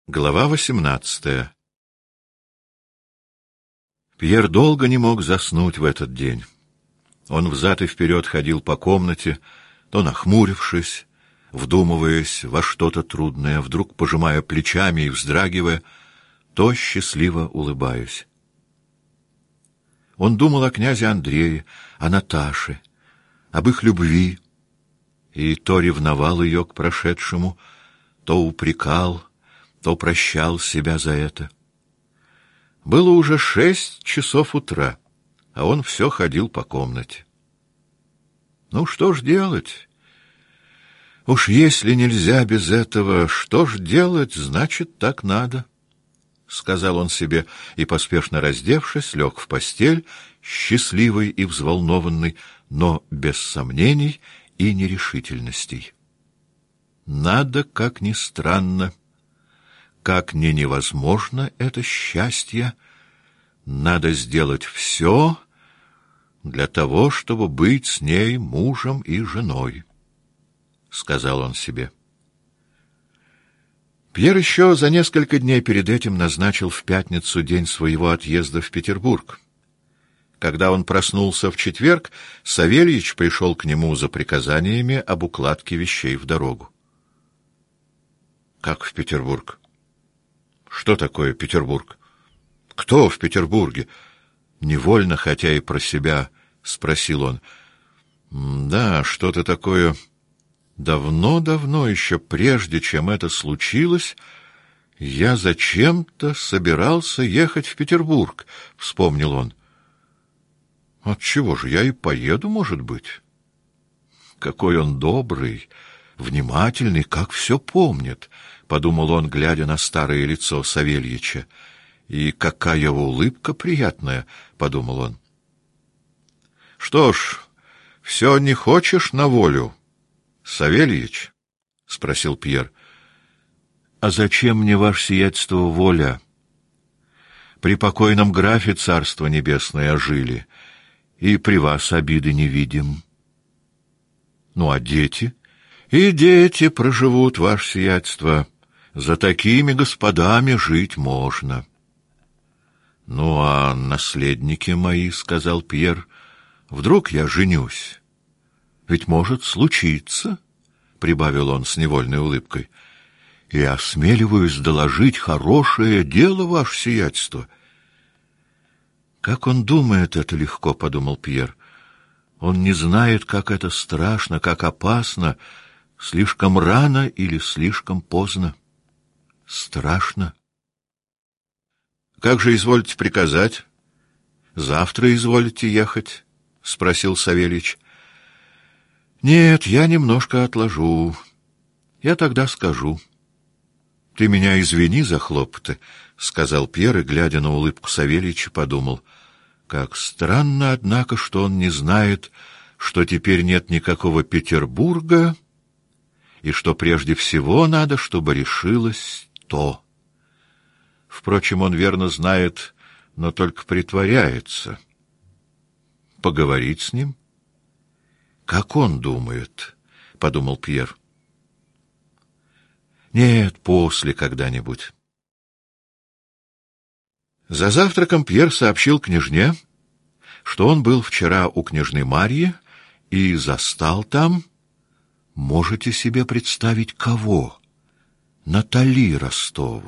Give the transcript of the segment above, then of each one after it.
Глава 18. Пьер долго не мог заснуть в этот день. Он взад и вперед ходил по комнате, то нахмурившись, вдумываясь во что-то трудное, вдруг пожимая плечами и вздрагивая, то счастливо улыбаясь. Он думал о князе Андрее, о Наташе, об их любви, и то ревновал ее к прошедшему, то упрекал, то прощал себя за это. Было уже 6 часов утра, а он все ходил по комнате. Ну, что ж делать? Уж если нельзя без этого, что ж делать, значит, так надо, — сказал он себе, и, поспешно раздевшись, лег в постель, счастливый и взволнованный, но без сомнений и нерешительностей. Надо, как ни странно, как ни невозможно это счастье, надо сделать все для того, чтобы быть с ней мужем и женой, — сказал он себе. Пьер еще за несколько дней перед этим назначил в пятницу день своего отъезда в Петербург. Когда он проснулся в четверг, Савельич пришел к нему за приказаниями об укладке вещей в дорогу. — Как в Петербург? Что такое Петербург? Кто в Петербурге? Невольно, хотя и про себя, спросил он. Да, что-то такое. Давно-давно, еще прежде, чем это случилось, я зачем-то собирался ехать в Петербург, вспомнил он. Отчего же, я и поеду, может быть. Какой он добрый, внимательный, как все помнит, — подумал он, глядя на старое лицо Савельича. И какая улыбка приятная, — подумал он. — Что ж, все не хочешь на волю, Савельич? — спросил Пьер. — А зачем мне, ваше сиятельство, воля? При покойном графе царство небесное жили, и при вас обиды не видим. Ну, а дети? И дети проживут, ваше сиятельство. За такими господами жить можно. — Ну, а наследники мои, — сказал Пьер, — вдруг я женюсь? Ведь может случиться, — прибавил он с невольной улыбкой, — и осмеливаюсь доложить хорошее дело, ваше сиятельство. Как он думает это легко, — подумал Пьер. Он не знает, как это страшно, как опасно, слишком рано или слишком поздно. Страшно. — Как же изволите приказать? Завтра изволите ехать? — спросил Савельич. — Нет, я немножко отложу. Я тогда скажу. — Ты меня извини за хлопоты, — сказал Пьер, и, глядя на улыбку Савельича, подумал. Как странно, однако, что он не знает, что теперь нет никакого Петербурга, и что прежде всего надо, чтобы решилось то. Впрочем, он верно знает, но только притворяется. Поговорить с ним? Как он думает, — подумал Пьер. Нет, после когда-нибудь. За завтраком Пьер сообщил княжне, что он был вчера у княжны Марьи и застал там, можете себе представить, кого? Натали Ростову.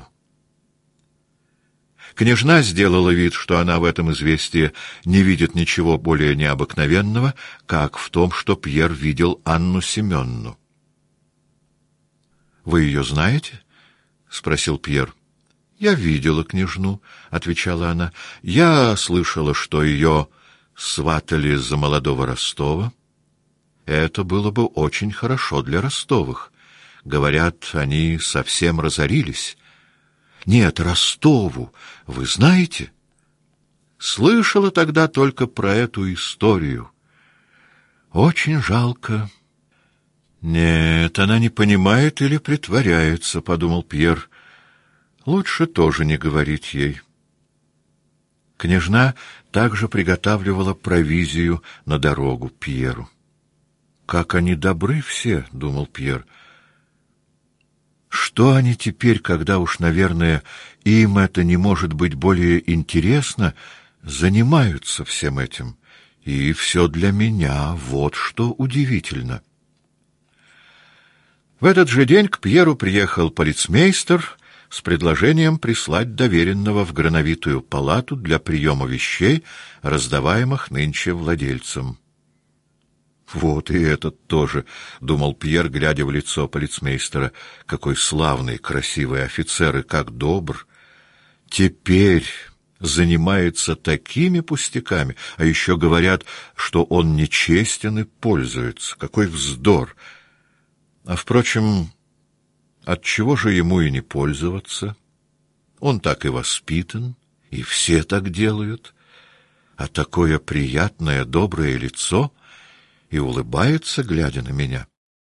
Княжна сделала вид, что она в этом известии не видит ничего более необыкновенного, как в том, что Пьер видел Анну Семенну. — Вы ее знаете? — спросил Пьер. — Я видела княжну, — отвечала она. — Я слышала, что ее сватали за молодого Ростова. Это было бы очень хорошо для Ростовых. Говорят, они совсем разорились. Нет, Ростову, вы знаете? Слышала тогда только про эту историю. Очень жалко. Нет, она не понимает или притворяется, — подумал Пьер. Лучше тоже не говорить ей. Княжна также приготавливала провизию на дорогу Пьеру. Как они добры все, — думал Пьер. Что они теперь, когда уж, наверное, им это не может быть более интересно, занимаются всем этим? И все для меня, вот что удивительно. В этот же день к Пьеру приехал полицмейстер с предложением прислать доверенного в Грановитую палату для приема вещей, раздаваемых нынче владельцам. «Вот и этот тоже», — думал Пьер, глядя в лицо полицмейстера. «Какой славный, красивый офицер и как добр! Теперь занимается такими пустяками, а еще говорят, что он нечестен и пользуется. Какой вздор! А, впрочем, отчего же ему и не пользоваться? Он так и воспитан, и все так делают. А такое приятное, доброе лицо и улыбается, глядя на меня».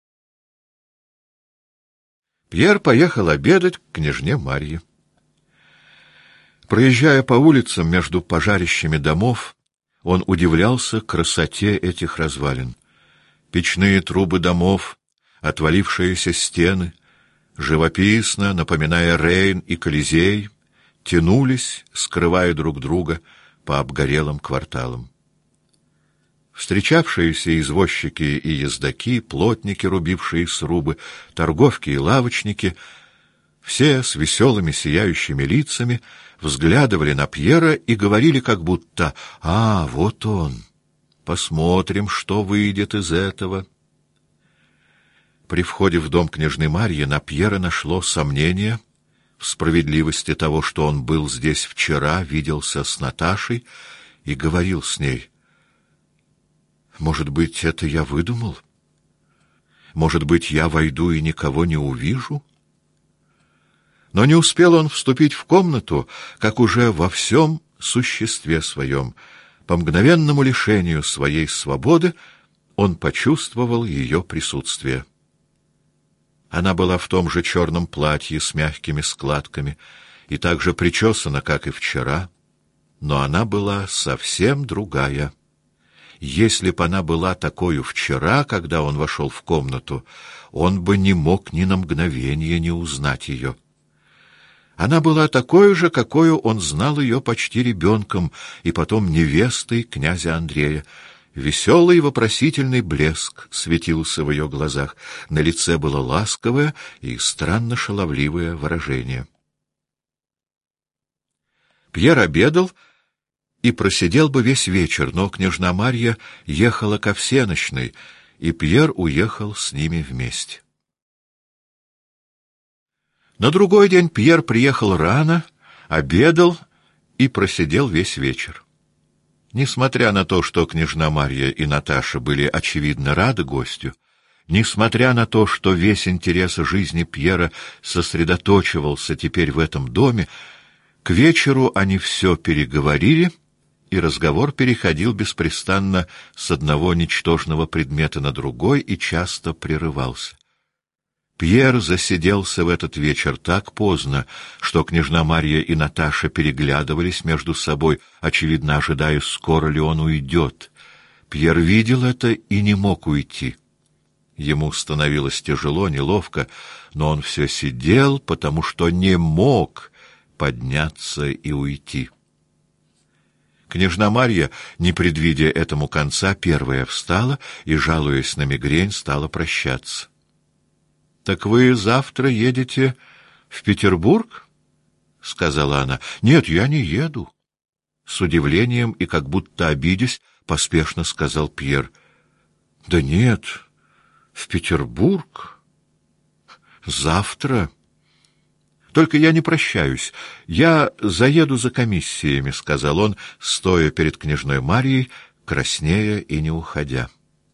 Пьер поехал обедать к княжне Марье. Проезжая по улицам между пожарищами домов, он удивлялся красоте этих развалин. Печные трубы домов, отвалившиеся стены, живописно, напоминая Рейн и Колизей, тянулись, скрывая друг друга по обгорелым кварталам. Встречавшиеся извозчики и ездаки, плотники, рубившие срубы, торговки и лавочники, все с веселыми сияющими лицами взглядывали на Пьера и говорили как будто: «А, вот он! Посмотрим, что выйдет из этого». При входе в дом княжны Марьи на Пьера нашло сомнение в справедливости того, что он был здесь вчера, виделся с Наташей и говорил с ней. «Может быть, это я выдумал? Может быть, я войду и никого не увижу?» Но не успел он вступить в комнату, как уже во всем существе своем, по мгновенному лишению своей свободы, он почувствовал ее присутствие. Она была в том же черном платье с мягкими складками и так же причесана, как и вчера, но она была совсем другая. Если б она была такою вчера, когда он вошел в комнату, он бы не мог ни на мгновение не узнать ее. Она была такой же, какою он знал ее почти ребенком и потом невестой князя Андрея. Веселый вопросительный блеск светился в ее глазах, на лице было ласковое и странно шаловливое выражение. Пьер обедал и просидел бы весь вечер, но княжна Марья ехала ко всенощной, и Пьер уехал с ними вместе. На другой день Пьер приехал рано, обедал и просидел весь вечер. Несмотря на то, что княжна Марья и Наташа были очевидно рады гостю, несмотря на то, что весь интерес жизни Пьера сосредоточивался теперь в этом доме, к вечеру они все переговорили, и разговор переходил беспрестанно с одного ничтожного предмета на другой и часто прерывался. Пьер засиделся в этот вечер так поздно, что княжна Марья и Наташа переглядывались между собой, очевидно ожидая, скоро ли он уйдет. Пьер видел это и не мог уйти. Ему становилось тяжело, неловко, но он все сидел, потому что не мог подняться и уйти. Княжна Марья, не предвидя этому конца, первая встала и, жалуясь на мигрень, стала прощаться. — Так вы завтра едете в Петербург? — сказала она. — Нет, я не еду. С удивлением и как будто обидясь, поспешно сказал Пьер. — Да нет, в Петербург. Завтра. Только я не прощаюсь. Я заеду за комиссиями, — сказал он, стоя перед княжной Марьей, краснея и не уходя.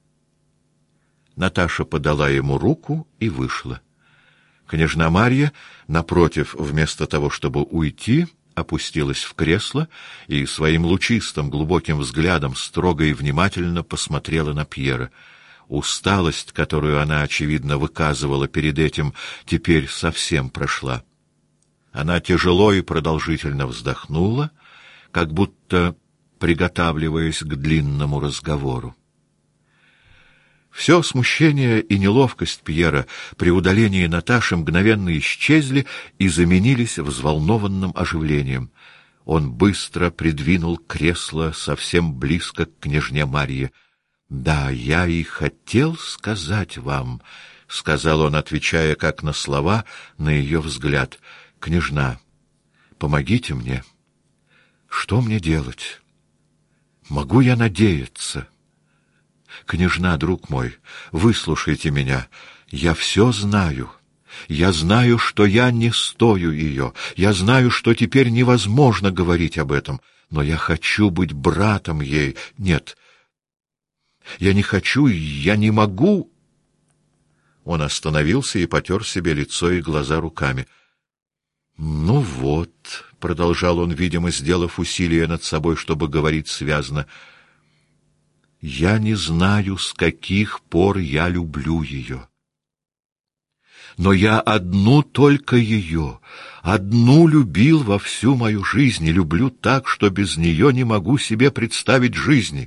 Наташа подала ему руку и вышла. Княжна Марья, напротив, вместо того, чтобы уйти, опустилась в кресло и своим лучистым глубоким взглядом строго и внимательно посмотрела на Пьера. Усталость, которую она, очевидно, выказывала перед этим, теперь совсем прошла. Она тяжело и продолжительно вздохнула, как будто приготавливаясь к длинному разговору. Все смущение и неловкость Пьера при удалении Наташи мгновенно исчезли и заменились взволнованным оживлением. Он быстро придвинул кресло совсем близко к княжне Марье. — Да, я и хотел сказать вам, — сказал он, отвечая как на слова, на ее взгляд. — Княжна, помогите мне. Что мне делать? Могу я надеяться? Княжна, друг мой, выслушайте меня. Я все знаю. Я знаю, что я не стою ее. Я знаю, что теперь невозможно говорить об этом. Но я хочу быть братом ей. Нет, я не хочу, я не могу. Он остановился и потер себе лицо и глаза руками. — Ну вот, — продолжал он, видимо, сделав усилие над собой, чтобы говорить связно, — я не знаю, с каких пор я люблю ее. Но я одну только ее, одну любил во всю мою жизнь и люблю так, что без нее не могу себе представить жизни.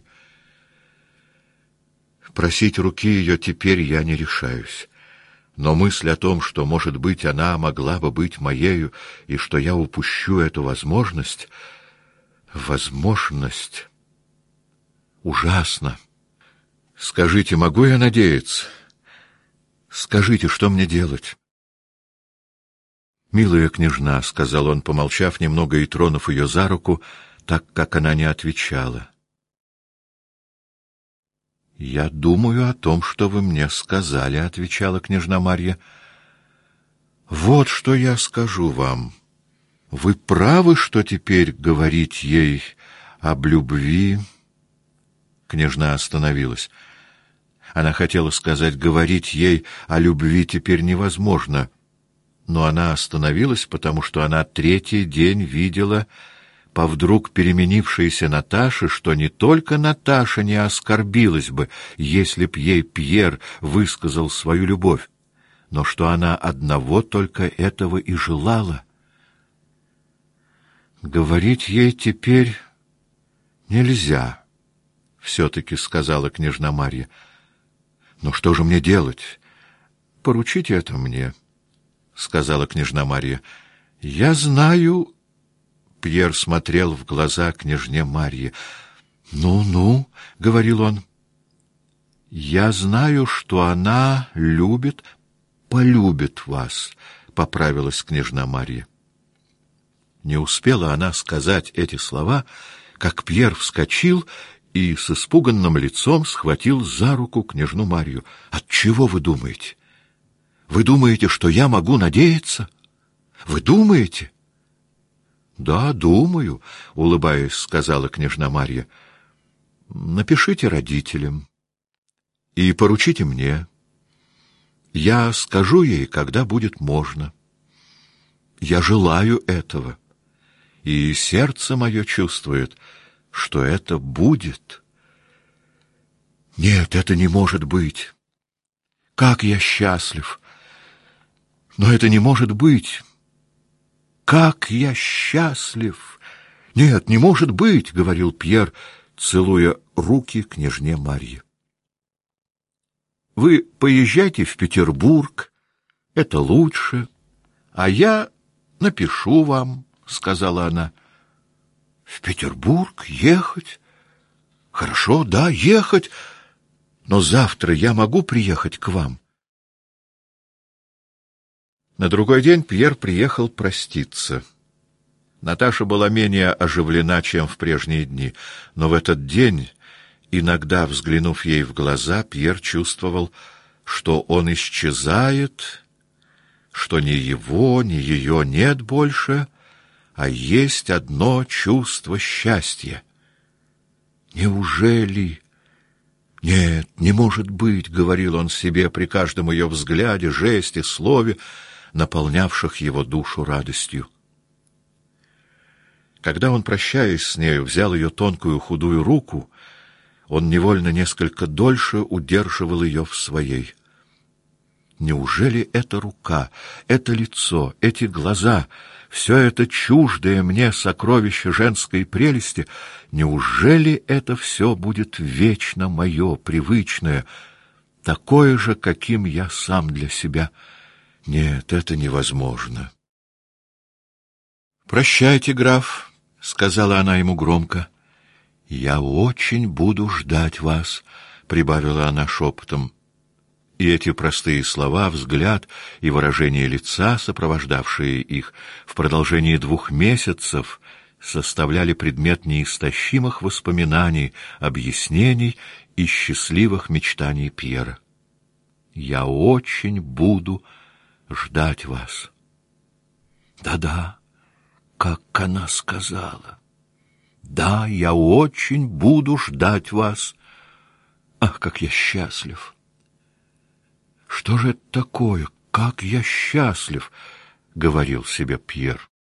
Просить руки ее теперь я не решаюсь. Но мысль о том, что, может быть, она могла бы быть моею, и что я упущу эту возможность, ужасно. Скажите, могу я надеяться? Скажите, что мне делать? Милая княжна, — сказал он, помолчав немного и тронув ее за руку, так как она не отвечала. — Я думаю о том, что вы мне сказали, — отвечала княжна Марья. — Вот что я скажу вам. Вы правы, что теперь говорить ей об любви... Княжна остановилась. Она хотела сказать, говорить ей о любви теперь невозможно, но она остановилась, потому что она третий день видела по вдруг переменившейся Наташе, что не только Наташа не оскорбилась бы, если б ей Пьер высказал свою любовь, но что она одного только этого и желала. Говорить ей теперь нельзя, — все-таки сказала княжна Марья. — Но что же мне делать? — Поручите это мне, — сказала княжна Марья. — Я знаю... Пьер смотрел в глаза княжне Марье. — Ну, — говорил он, — я знаю, что она полюбит вас, — поправилась княжна Марья. Не успела она сказать эти слова, как Пьер вскочил и с испуганным лицом схватил за руку княжну Марью. — Отчего вы думаете? Вы думаете, что я могу надеяться? Вы думаете? — Да, думаю, — улыбаясь, сказала княжна Марья. — Напишите родителям и поручите мне. Я скажу ей, когда будет можно. Я желаю этого, и сердце мое чувствует, что это будет. Нет, это не может быть. Как я счастлив! Но это не может быть. Как я счастлив! Нет, не может быть, — говорил Пьер, целуя руки княжне Марье. Вы поезжайте в Петербург, это лучше, а я напишу вам, — сказала она. — В Петербург ехать? Хорошо, да, ехать, но завтра я могу приехать к вам. На другой день Пьер приехал проститься. Наташа была менее оживлена, чем в прежние дни, но в этот день, иногда взглянув ей в глаза, Пьер чувствовал, что он исчезает, что ни его, ни ее нет больше, а есть одно чувство счастья. Неужели? Нет, не может быть, — говорил он себе при каждом ее взгляде, жесте, слове, наполнявших его душу радостью. Когда он, прощаясь с нею, взял ее тонкую худую руку, он невольно несколько дольше удерживал ее в своей. Неужели эта рука, это лицо, эти глаза, все это чуждое мне сокровище женской прелести, неужели это все будет вечно мое, привычное? такое же, каким я сам для себя. Нет, это невозможно. «Прощайте, граф», — сказала она ему громко. «Я очень буду ждать вас», — прибавила она шепотом. И эти простые слова, взгляд и выражение лица, сопровождавшие их в продолжении 2 месяцев, составляли предмет неистощимых воспоминаний, объяснений и счастливых мечтаний Пьера. «Я очень буду ждать вас». Да-да, как она сказала. «Да, я очень буду ждать вас». Ах, как я счастлив! «Что же это такое? Как я счастлив!» — говорил себе Пьер.